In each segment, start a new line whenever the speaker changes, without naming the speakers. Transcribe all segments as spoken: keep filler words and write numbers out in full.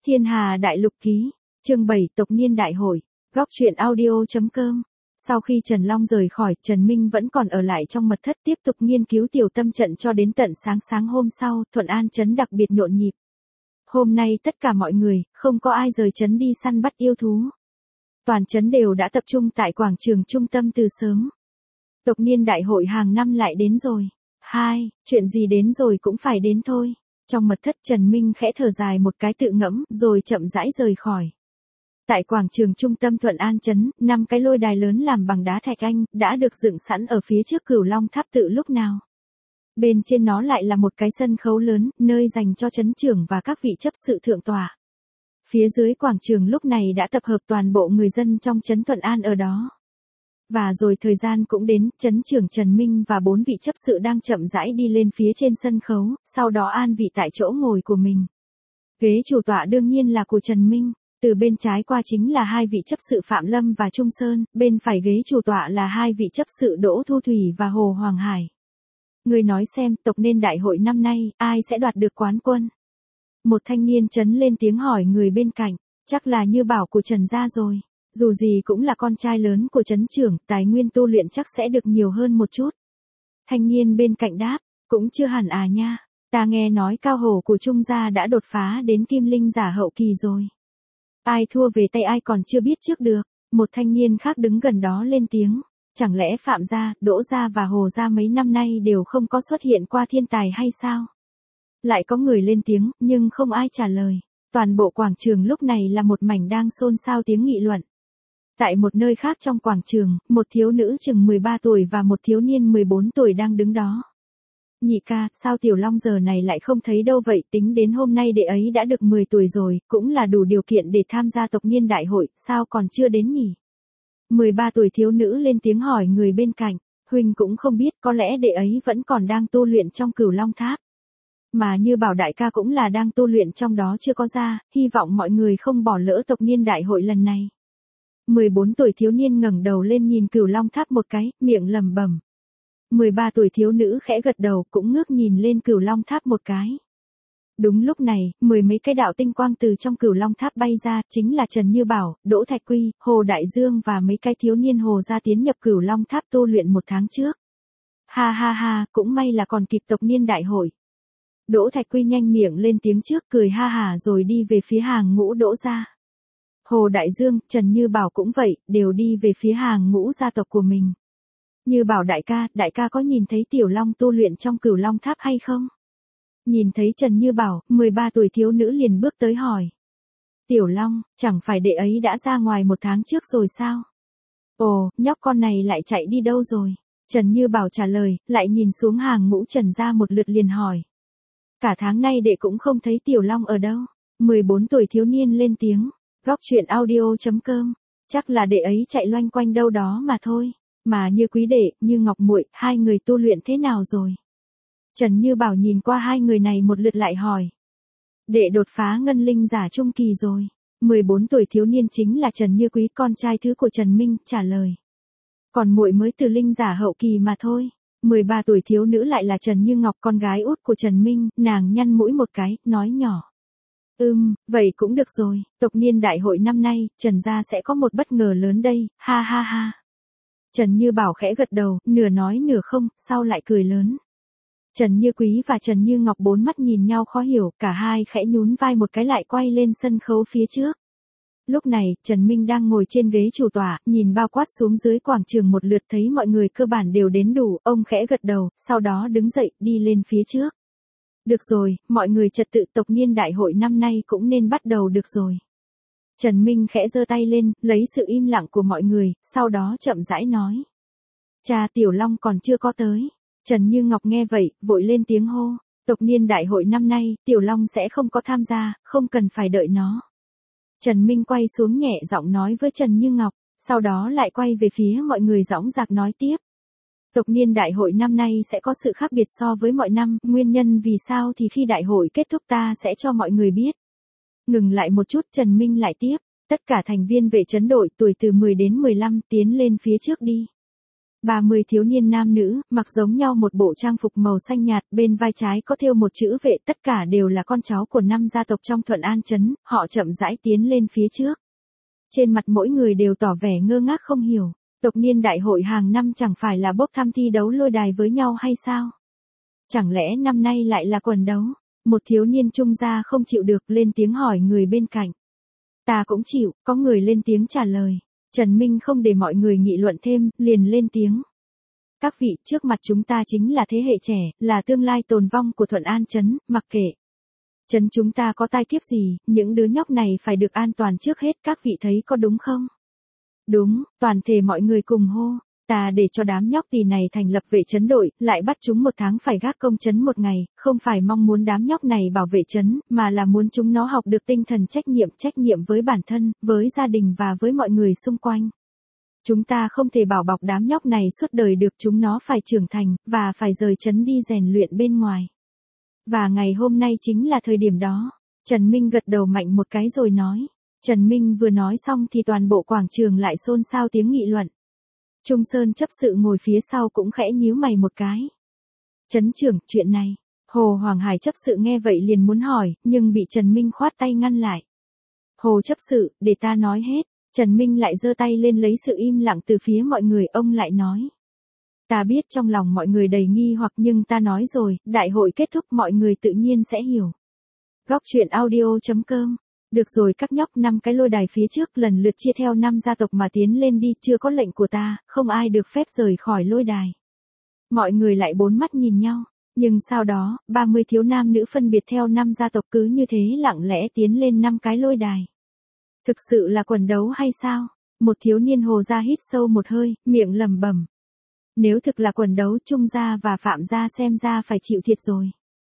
Thiên Hà Đại Lục Ký, chương bảy tộc niên đại hội, góc truyện audio.com. Sau khi Trần Long rời khỏi, Trần Minh vẫn còn ở lại trong mật thất tiếp tục nghiên cứu tiểu tâm trận cho đến tận sáng sáng hôm sau, Thuận An trấn đặc biệt nhộn nhịp. Hôm nay tất cả mọi người, không có ai rời trấn đi săn bắt yêu thú. Toàn trấn đều đã tập trung tại quảng trường trung tâm từ sớm. Tộc niên đại hội hàng năm lại đến rồi. Hai, chuyện gì đến rồi cũng phải đến thôi. Trong mật thất Trần Minh khẽ thở dài một cái tự ngẫm, rồi chậm rãi rời khỏi. Tại quảng trường trung tâm Thuận An trấn, năm cái lôi đài lớn làm bằng đá thạch anh, đã được dựng sẵn ở phía trước Cửu Long Tháp tự lúc nào. Bên trên nó lại là một cái sân khấu lớn, nơi dành cho trấn trưởng và các vị chấp sự thượng tọa. Phía dưới quảng trường lúc này đã tập hợp toàn bộ người dân trong trấn Thuận An ở đó. Và rồi thời gian cũng đến, trấn trưởng Trần Minh và bốn vị chấp sự đang chậm rãi đi lên phía trên sân khấu, sau đó an vị tại chỗ ngồi của mình. Ghế chủ tọa đương nhiên là của Trần Minh, từ bên trái qua chính là hai vị chấp sự Phạm Lâm và Trung Sơn, bên phải ghế chủ tọa là hai vị chấp sự Đỗ Thu Thủy và Hồ Hoàng Hải. Người nói xem, tộc nên đại hội năm nay, ai sẽ đoạt được quán quân? Một thanh niên trấn lên tiếng hỏi người bên cạnh, chắc là Như Bảo của Trần gia rồi. Dù gì cũng là con trai lớn của trấn trưởng, tài nguyên tu luyện chắc sẽ được nhiều hơn một chút. Thanh niên bên cạnh đáp, cũng chưa hẳn à nha, ta nghe nói cao hổ của Trung gia đã đột phá đến kim linh giả hậu kỳ rồi. Ai thua về tay ai còn chưa biết trước được. Một thanh niên khác đứng gần đó lên tiếng, chẳng lẽ Phạm gia, Đỗ gia và Hồ gia mấy năm nay đều không có xuất hiện qua thiên tài hay sao? Lại có người lên tiếng, nhưng không ai trả lời. Toàn bộ quảng trường lúc này là một mảnh đang xôn xao tiếng nghị luận. Tại một nơi khác trong quảng trường, một thiếu nữ chừng mười ba tuổi và một thiếu niên mười bốn tuổi đang đứng đó. Nhị ca, sao Tiểu Long giờ này lại không thấy đâu vậy, tính đến hôm nay đệ ấy đã được mười tuổi rồi, cũng là đủ điều kiện để tham gia tộc niên đại hội, sao còn chưa đến nhỉ? mười ba tuổi thiếu nữ lên tiếng hỏi người bên cạnh, huynh cũng không biết, có lẽ đệ ấy vẫn còn đang tu luyện trong Cửu Long Tháp. Mà Như Bảo đại ca cũng là đang tu luyện trong đó chưa có ra, hy vọng mọi người không bỏ lỡ tộc niên đại hội lần này. mười bốn tuổi thiếu niên ngẩng đầu lên nhìn Cửu Long Tháp một cái, miệng lẩm bẩm. mười ba tuổi thiếu nữ khẽ gật đầu cũng ngước nhìn lên Cửu Long Tháp một cái. Đúng lúc này, mười mấy cái đạo tinh quang từ trong Cửu Long Tháp bay ra, chính là Trần Như Bảo, Đỗ Thạch Quy, Hồ Đại Dương và mấy cái thiếu niên Hồ gia tiến nhập Cửu Long Tháp tu luyện một tháng trước. Ha ha ha, cũng may là còn kịp tộc niên đại hội. Đỗ Thạch Quy nhanh miệng lên tiếng trước cười ha hả rồi đi về phía hàng ngũ Đỗ gia. Hồ Đại Dương, Trần Như Bảo cũng vậy, đều đi về phía hàng ngũ gia tộc của mình. Như Bảo đại ca, đại ca có nhìn thấy Tiểu Long tu luyện trong Cửu Long Tháp hay không? Nhìn thấy Trần Như Bảo, mười ba tuổi thiếu nữ liền bước tới hỏi. Tiểu Long, chẳng phải đệ ấy đã ra ngoài một tháng trước rồi sao? Ồ, nhóc con này lại chạy đi đâu rồi? Trần Như Bảo trả lời, lại nhìn xuống hàng ngũ Trần gia một lượt liền hỏi. Cả tháng nay đệ cũng không thấy Tiểu Long ở đâu. mười bốn tuổi thiếu niên lên tiếng, góc truyện audio.com, chắc là đệ ấy chạy loanh quanh đâu đó mà thôi. Mà Như quý đệ, Như Ngọc muội, hai người tu luyện thế nào rồi? Trần Như Bảo nhìn qua hai người này một lượt lại hỏi. Đệ đột phá ngân linh giả trung kỳ rồi. mười bốn tuổi thiếu niên chính là Trần Như Quý, con trai thứ của Trần Minh, trả lời. Còn muội mới từ linh giả hậu kỳ mà thôi. mười ba tuổi thiếu nữ lại là Trần Như Ngọc, con gái út của Trần Minh, nàng nhăn mũi một cái, nói nhỏ. Ừm, vậy cũng được rồi, tộc niên đại hội năm nay, Trần gia sẽ có một bất ngờ lớn đây, ha ha ha. Trần Như Bảo khẽ gật đầu, nửa nói nửa không, sau lại cười lớn. Trần Như Quý và Trần Như Ngọc bốn mắt nhìn nhau khó hiểu, cả hai khẽ nhún vai một cái lại quay lên sân khấu phía trước. Lúc này, Trần Minh đang ngồi trên ghế chủ tọa, nhìn bao quát xuống dưới quảng trường một lượt thấy mọi người cơ bản đều đến đủ, ông khẽ gật đầu, sau đó đứng dậy, đi lên phía trước. Được rồi, mọi người trật tự tộc niên đại hội năm nay cũng nên bắt đầu được rồi. Trần Minh khẽ giơ tay lên, lấy sự im lặng của mọi người, sau đó chậm rãi nói. Cha Tiểu Long còn chưa có tới. Trần Như Ngọc nghe vậy, vội lên tiếng hô. Tộc niên đại hội năm nay, Tiểu Long sẽ không có tham gia, không cần phải đợi nó. Trần Minh quay xuống nhẹ giọng nói với Trần Như Ngọc, sau đó lại quay về phía mọi người dõng dạc nói tiếp. Tộc niên đại hội năm nay sẽ có sự khác biệt so với mọi năm, nguyên nhân vì sao thì khi đại hội kết thúc ta sẽ cho mọi người biết. Ngừng lại một chút, Trần Minh lại tiếp, tất cả thành viên vệ trấn đội tuổi từ mười đến mười lăm tiến lên phía trước đi. ba mươi thiếu niên nam nữ, mặc giống nhau một bộ trang phục màu xanh nhạt, bên vai trái có thêu một chữ vệ, tất cả đều là con cháu của năm gia tộc trong Thuận An trấn, họ chậm rãi tiến lên phía trước. Trên mặt mỗi người đều tỏ vẻ ngơ ngác không hiểu, tộc niên đại hội hàng năm chẳng phải là bốc thăm thi đấu lôi đài với nhau hay sao? Chẳng lẽ năm nay lại là quần đấu? Một thiếu niên trung gia không chịu được lên tiếng hỏi người bên cạnh. Ta cũng chịu, có người lên tiếng trả lời. Trần Minh không để mọi người nghị luận thêm, liền lên tiếng. Các vị, trước mặt chúng ta chính là thế hệ trẻ, là tương lai tồn vong của Thuận An trấn, mặc kệ trấn chúng ta có tai kiếp gì, những đứa nhóc này phải được an toàn trước hết, các vị thấy có đúng không? Đúng, toàn thể mọi người cùng hô. Ta để cho đám nhóc tỳ này thành lập vệ trấn đội, lại bắt chúng một tháng phải gác công trấn một ngày, không phải mong muốn đám nhóc này bảo vệ trấn, mà là muốn chúng nó học được tinh thần trách nhiệm, trách nhiệm với bản thân, với gia đình và với mọi người xung quanh. Chúng ta không thể bảo bọc đám nhóc này suốt đời được, chúng nó phải trưởng thành, và phải rời trấn đi rèn luyện bên ngoài. Và ngày hôm nay chính là thời điểm đó. Trần Minh gật đầu mạnh một cái rồi nói. Trần Minh vừa nói xong thì toàn bộ quảng trường lại xôn xao tiếng nghị luận. Trung Sơn chấp sự ngồi phía sau cũng khẽ nhíu mày một cái. Trấn trưởng, chuyện này. Hồ Hoàng Hải chấp sự nghe vậy liền muốn hỏi, nhưng bị Trần Minh khoát tay ngăn lại. Hồ chấp sự, để ta nói hết. Trần Minh lại giơ tay lên lấy sự im lặng từ phía mọi người, ông lại nói. Ta biết trong lòng mọi người đầy nghi hoặc nhưng ta nói rồi, đại hội kết thúc mọi người tự nhiên sẽ hiểu. Góc truyện audio chấm com. Được rồi các nhóc, năm cái lôi đài phía trước lần lượt chia theo năm gia tộc mà tiến lên đi, chưa có lệnh của ta, không ai được phép rời khỏi lôi đài. Mọi người lại bốn mắt nhìn nhau, nhưng sau đó, ba mươi thiếu nam nữ phân biệt theo năm gia tộc cứ như thế lặng lẽ tiến lên năm cái lôi đài. Thực sự là quần đấu hay sao? Một thiếu niên Hồ gia hít sâu một hơi, miệng lẩm bẩm. Nếu thực là quần đấu, Trung gia và Phạm gia xem ra phải chịu thiệt rồi.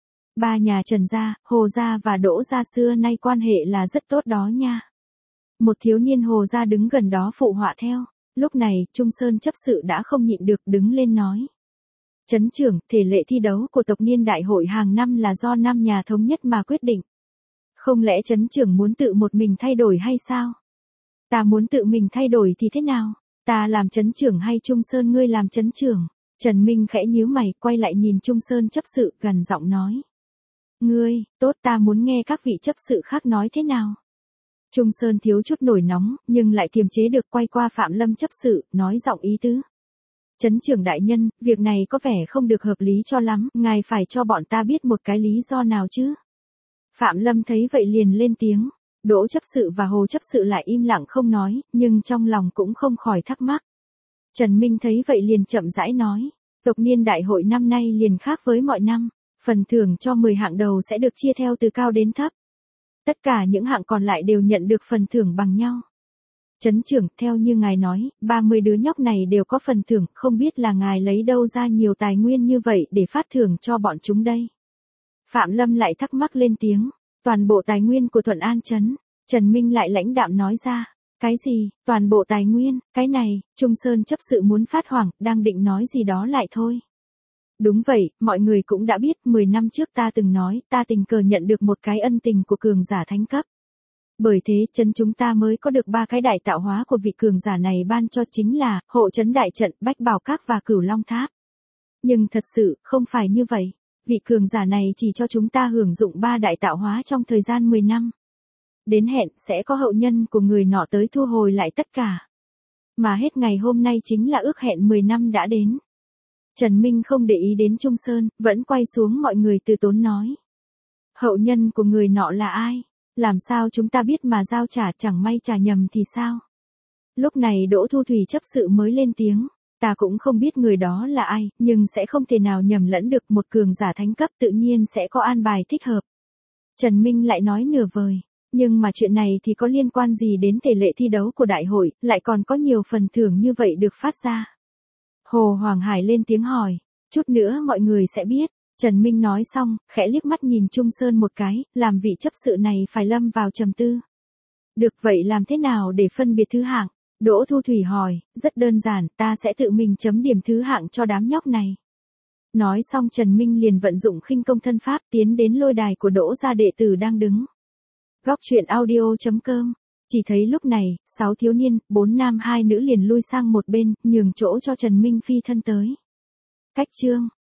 Ba nhà Trần gia, Hồ gia và Đỗ gia xưa nay quan hệ là rất tốt đó nha. Một thiếu niên Hồ gia đứng gần đó phụ họa theo. Lúc này, Trung Sơn chấp sự đã không nhịn được đứng lên nói. Trấn trưởng, thể lệ thi đấu của tộc niên đại hội hàng năm là do năm nhà thống nhất mà quyết định. Không lẽ trấn trưởng muốn tự một mình thay đổi hay sao? Ta muốn tự mình thay đổi thì thế nào? Ta làm trấn trưởng hay Trung Sơn ngươi làm trấn trưởng? Trần Minh khẽ nhíu mày, quay lại nhìn Trung Sơn chấp sự, gần giọng nói. Ngươi, tốt, ta muốn nghe các vị chấp sự khác nói thế nào. Trung Sơn thiếu chút nổi nóng, nhưng lại kiềm chế được, quay qua Phạm Lâm chấp sự, nói giọng ý tứ. Trấn trưởng đại nhân, việc này có vẻ không được hợp lý cho lắm, ngài phải cho bọn ta biết một cái lý do nào chứ. Phạm Lâm thấy vậy liền lên tiếng. Đỗ chấp sự và Hồ chấp sự lại im lặng không nói, nhưng trong lòng cũng không khỏi thắc mắc. Trần Minh thấy vậy liền chậm rãi nói. Tộc niên đại hội năm nay liền khác với mọi năm. Phần thưởng cho mười hạng đầu sẽ được chia theo từ cao đến thấp. Tất cả những hạng còn lại đều nhận được phần thưởng bằng nhau. Trấn trưởng, theo như ngài nói, ba mươi đứa nhóc này đều có phần thưởng, không biết là ngài lấy đâu ra nhiều tài nguyên như vậy để phát thưởng cho bọn chúng đây. Phạm Lâm lại thắc mắc lên tiếng. Toàn bộ tài nguyên của Thuận An trấn. Trần Minh lại lãnh đạm nói ra. Cái gì, toàn bộ tài nguyên, cái này, Trung Sơn chấp sự muốn phát hoảng, đang định nói gì đó lại thôi. Đúng vậy, mọi người cũng đã biết, mười năm trước ta từng nói, ta tình cờ nhận được một cái ân tình của cường giả thánh cấp. Bởi thế, trấn chúng ta mới có được ba cái đại tạo hóa của vị cường giả này ban cho, chính là, hộ trấn đại trận, bách bảo các và cửu long tháp. Nhưng thật sự, không phải như vậy. Vị cường giả này chỉ cho chúng ta hưởng dụng ba đại tạo hóa trong thời gian mười năm. Đến hẹn, sẽ có hậu nhân của người nọ tới thu hồi lại tất cả. Mà hết ngày hôm nay chính là ước hẹn mười năm đã đến. Trần Minh không để ý đến Trung Sơn, vẫn quay xuống mọi người từ tốn nói. Hậu nhân của người nọ là ai? Làm sao chúng ta biết mà giao trả, chẳng may trả nhầm thì sao? Lúc này Đỗ Thu Thủy chấp sự mới lên tiếng. Ta cũng không biết người đó là ai, nhưng sẽ không thể nào nhầm lẫn được, một cường giả thánh cấp tự nhiên sẽ có an bài thích hợp. Trần Minh lại nói nửa vời. Nhưng mà chuyện này thì có liên quan gì đến thể lệ thi đấu của đại hội, lại còn có nhiều phần thưởng như vậy được phát ra. Hồ Hoàng Hải lên tiếng hỏi. Chút nữa mọi người sẽ biết. Trần Minh nói xong, khẽ liếc mắt nhìn Trung Sơn một cái, làm vị chấp sự này phải lâm vào trầm tư. Được, vậy làm thế nào để phân biệt thứ hạng? Đỗ Thu Thủy hỏi. Rất đơn giản, ta sẽ tự mình chấm điểm thứ hạng cho đám nhóc này. Nói xong Trần Minh liền vận dụng khinh công thân pháp tiến đến lôi đài của Đỗ gia đệ tử đang đứng. Góc truyện audio chấm com Chỉ thấy lúc này, sáu thiếu niên, bốn nam hai nữ liền lui sang một bên, nhường chỗ cho Trần Minh phi thân tới. Cách chương